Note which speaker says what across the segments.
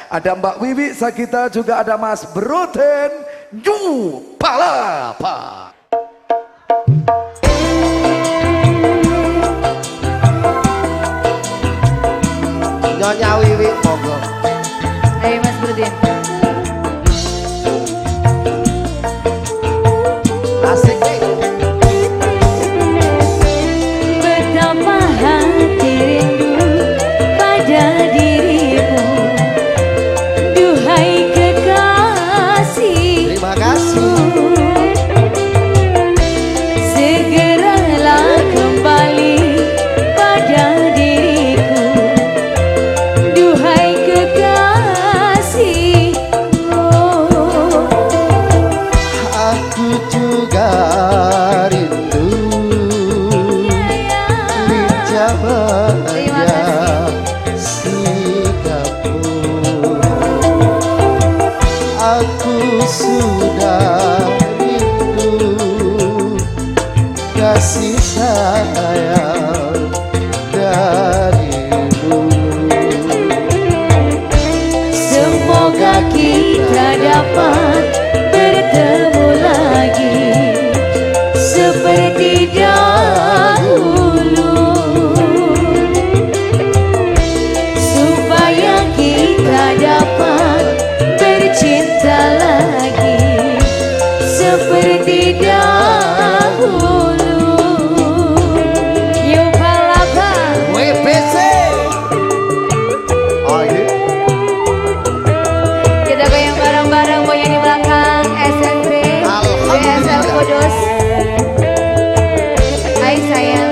Speaker 1: Ada Mbak Wiwi Sagita, juga ada Mas Broten New Palapa.
Speaker 2: Nyonya Wiwi monggo.
Speaker 3: Ayo Mas Broten.
Speaker 2: Asik nih.
Speaker 3: Betapa hati rindu pada dirimu, duhai kekasih.
Speaker 2: Terima kasih.
Speaker 3: Segeralah kembali pada diriku, duhai kekasih.
Speaker 2: Aku juga rindu licamanya sikapmu. Aku sudah rindu kasih sayang dari dulu.
Speaker 3: Semoga kita dapat bertemu lagi seperti dahulu, supaya kita dapat bercinta lagi seperti dahulu. Yuk Palapa.
Speaker 2: WPC. Oh iya.
Speaker 3: Kita goyang bareng-bareng, goyang di belakang SMP BSL Kudus. Hai sayang.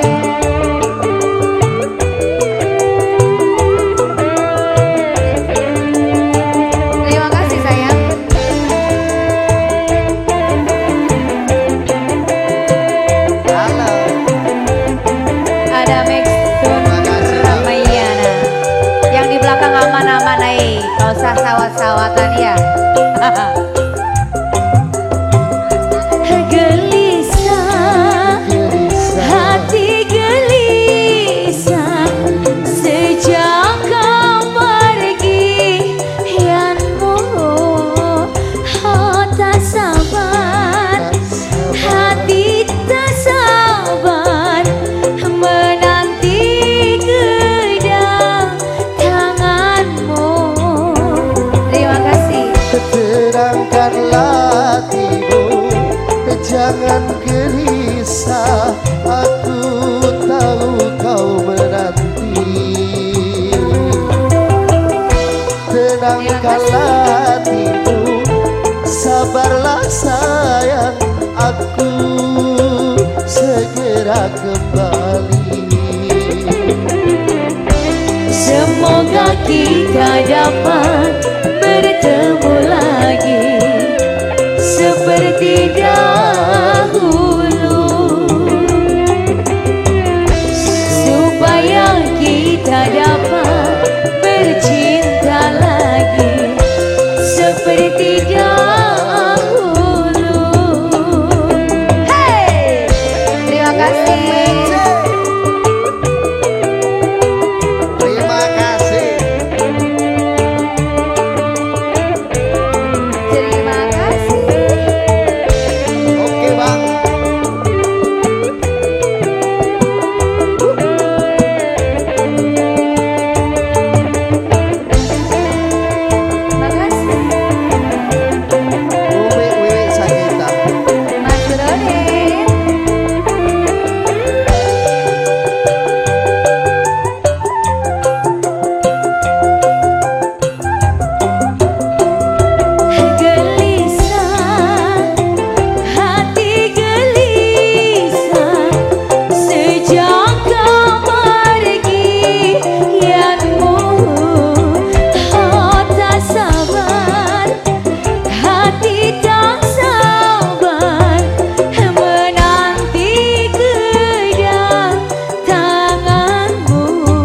Speaker 3: Terima kasih sayang.
Speaker 2: Halo.
Speaker 3: Ada Maxtun
Speaker 2: Terima kasih.
Speaker 3: Ramayana. Yang di belakang aman-aman nih. Gak usah sawat-sawatan ya. Gelisah, hati gelisah sejak kau pergi, Yanmu. Oh tak sabar, hati tak sabar menanti kedatanganmu. Terima kasih.
Speaker 2: Terangkanlah hatimu, jangan gelisah. Aku tahu kau menanti. Tenangkanlah hatimu, sabarlah sayang. Aku segera kembali.
Speaker 3: Semoga kita dapat bertemu lagi seperti dahulu, supaya kita dapat bercinta lagi seperti dahulu. Hey, terima kasih.
Speaker 2: Terima kasih.
Speaker 3: Terima kasih.
Speaker 2: Oke bang.
Speaker 3: Terima kasih.
Speaker 2: Wiwi Sagita.
Speaker 3: Mas Broten. Gelisah, hati gelisah sejak kau pergi, Yanmu. Oh tak sabar, hati tak sabar menanti kedatanganmu.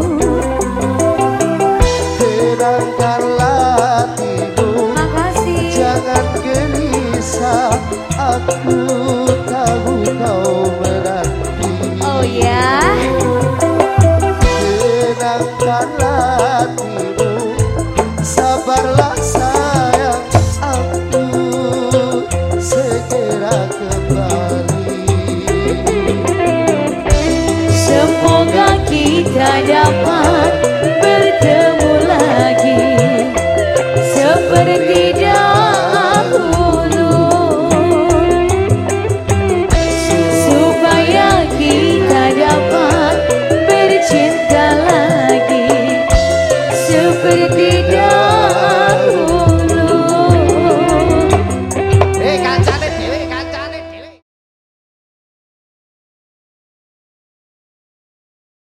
Speaker 2: Tenangkanlah hatimu,
Speaker 3: Makasih.
Speaker 2: jangan gelisah. Aku tahu kau menanti.
Speaker 3: Oh ya.
Speaker 2: Tenangkanlah hatimu, sabar Pulang sayang, aku segera kembali.
Speaker 3: Semoga kita dapat